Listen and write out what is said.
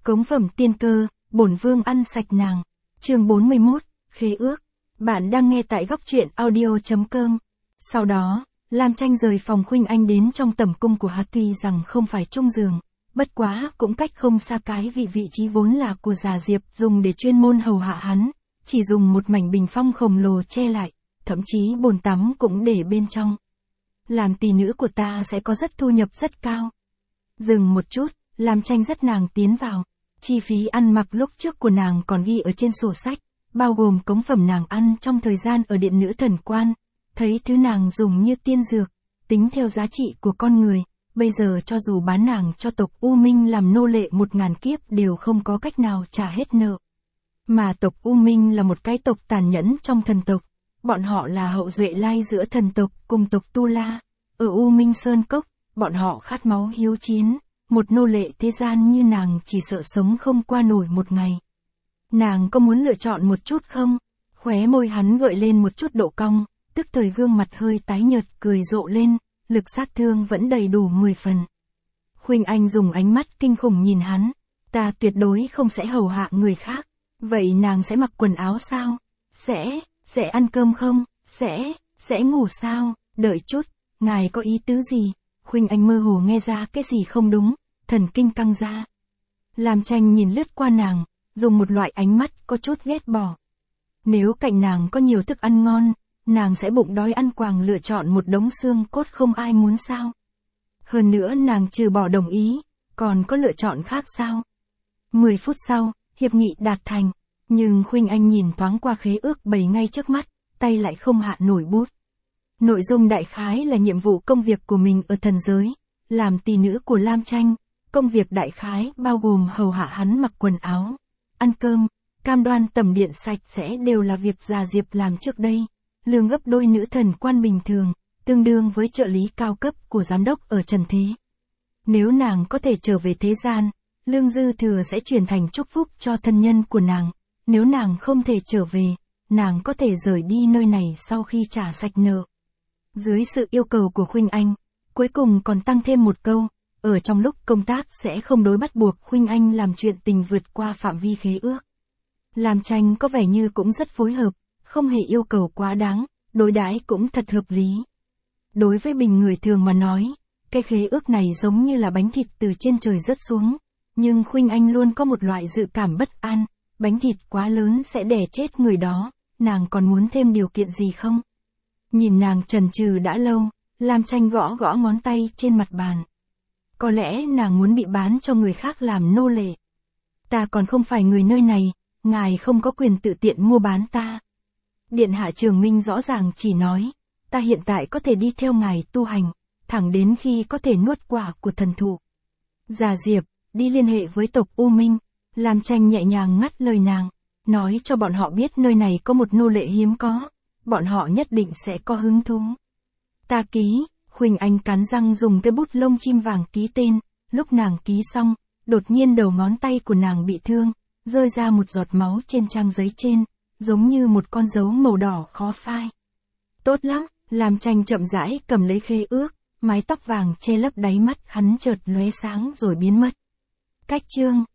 Cống phẩm tiên cơ, bổn vương ăn sạch nàng. Chương 41, khế ước. Bạn đang nghe tại góc truyện audio.com. Sau đó, Lam Tranh rời phòng Khuynh Anh đến trong tẩm cung của hắn, tuy rằng không phải chung giường, bất quá cũng cách không xa cái vị trí vốn là của Già Diệp dùng để chuyên môn hầu hạ hắn, chỉ dùng một mảnh bình phong khổng lồ che lại, thậm chí bồn tắm cũng để bên trong. Làm tỷ nữ của ta sẽ có thu nhập rất cao. Dừng một chút, Lam Tranh dắt nàng tiến vào. Chi phí ăn mặc lúc trước của nàng còn ghi ở trên sổ sách, bao gồm cống phẩm nàng ăn trong thời gian ở điện nữ thần quan. Thấy thứ nàng dùng như tiên dược, tính theo giá trị của con người, bây giờ cho dù bán nàng cho tộc U Minh làm nô lệ 1000 kiếp đều không có cách nào trả hết nợ. Mà tộc U Minh là một cái tộc tàn nhẫn trong thần tộc, bọn họ là hậu duệ lai giữa thần tộc cùng tộc Tu La. Ở U Minh Sơn Cốc, bọn họ khát máu hiếu chiến, một nô lệ thế gian như nàng chỉ sợ sống không qua nổi một ngày. Nàng có muốn lựa chọn một chút không? Khóe môi hắn gợi lên một chút độ cong, tức thời gương mặt hơi tái nhợt cười rộ lên, lực sát thương vẫn đầy đủ 10 phần. Khuynh Anh dùng ánh mắt kinh khủng nhìn hắn, ta tuyệt đối không sẽ hầu hạ người khác, vậy nàng sẽ mặc quần áo sao? Sẽ ăn cơm không? Sẽ ngủ sao? Đợi chút, ngài có ý tứ gì? Khuynh Anh mơ hồ nghe ra cái gì không đúng, thần kinh căng ra. Lam Tranh nhìn lướt qua nàng, dùng một loại ánh mắt có chút ghét bỏ. Nếu cạnh nàng có nhiều thức ăn ngon, nàng sẽ bụng đói ăn quàng lựa chọn một đống xương cốt không ai muốn sao? Hơn nữa nàng trừ bỏ đồng ý, còn có lựa chọn khác sao? 10 phút sau, hiệp nghị đạt thành, nhưng Khuynh Anh nhìn thoáng qua khế ước bày ngay trước mắt, tay lại không hạ nổi bút. Nội dung đại khái là nhiệm vụ công việc của mình ở thần giới, làm tỷ nữ của Lam Tranh, công việc đại khái bao gồm hầu hạ hắn mặc quần áo, ăn cơm, cam đoan tẩm điện sạch sẽ đều là việc Già Diệp làm trước đây, lương gấp đôi nữ thần quan bình thường, tương đương với trợ lý cao cấp của giám đốc ở trần thế. Nếu nàng có thể trở về thế gian, lương dư thừa sẽ chuyển thành chúc phúc cho thân nhân của nàng, nếu nàng không thể trở về, nàng có thể rời đi nơi này sau khi trả sạch nợ. Dưới sự yêu cầu của Khuynh Anh, cuối cùng còn tăng thêm một câu, ở trong lúc công tác sẽ không đối bắt buộc Khuynh Anh làm chuyện tình vượt qua phạm vi khế ước. Lam Tranh có vẻ như cũng rất phối hợp, không hề yêu cầu quá đáng, đối đãi cũng thật hợp lý. Đối với bình người thường mà nói, cái khế ước này giống như là bánh thịt từ trên trời rớt xuống, nhưng Khuynh Anh luôn có một loại dự cảm bất an, bánh thịt quá lớn sẽ đè chết người đó, nàng còn muốn thêm điều kiện gì không? Nhìn nàng chần chừ đã lâu, Lam Tranh gõ gõ ngón tay trên mặt bàn. Có lẽ nàng muốn bị bán cho người khác làm nô lệ. Ta còn không phải người nơi này, ngài không có quyền tự tiện mua bán ta. Điện hạ Trường Minh rõ ràng chỉ nói, ta hiện tại có thể đi theo ngài tu hành, thẳng đến khi có thể nuốt quả của thần thụ. Già Diệp, đi liên hệ với tộc U Minh. Lam Tranh nhẹ nhàng ngắt lời nàng, nói cho bọn họ biết nơi này có một nô lệ hiếm có, bọn họ nhất định sẽ có hứng thú. Ta ký. Khuynh Anh cắn răng dùng cái bút lông chim vàng ký tên, lúc nàng ký xong, đột nhiên đầu ngón tay của nàng bị thương, rơi ra một giọt máu trên trang giấy trên, giống như một con dấu màu đỏ khó phai. Tốt lắm, Lam Tranh chậm rãi cầm lấy khế ước, mái tóc vàng che lấp đáy mắt hắn chợt lóe sáng rồi biến mất. Cách chương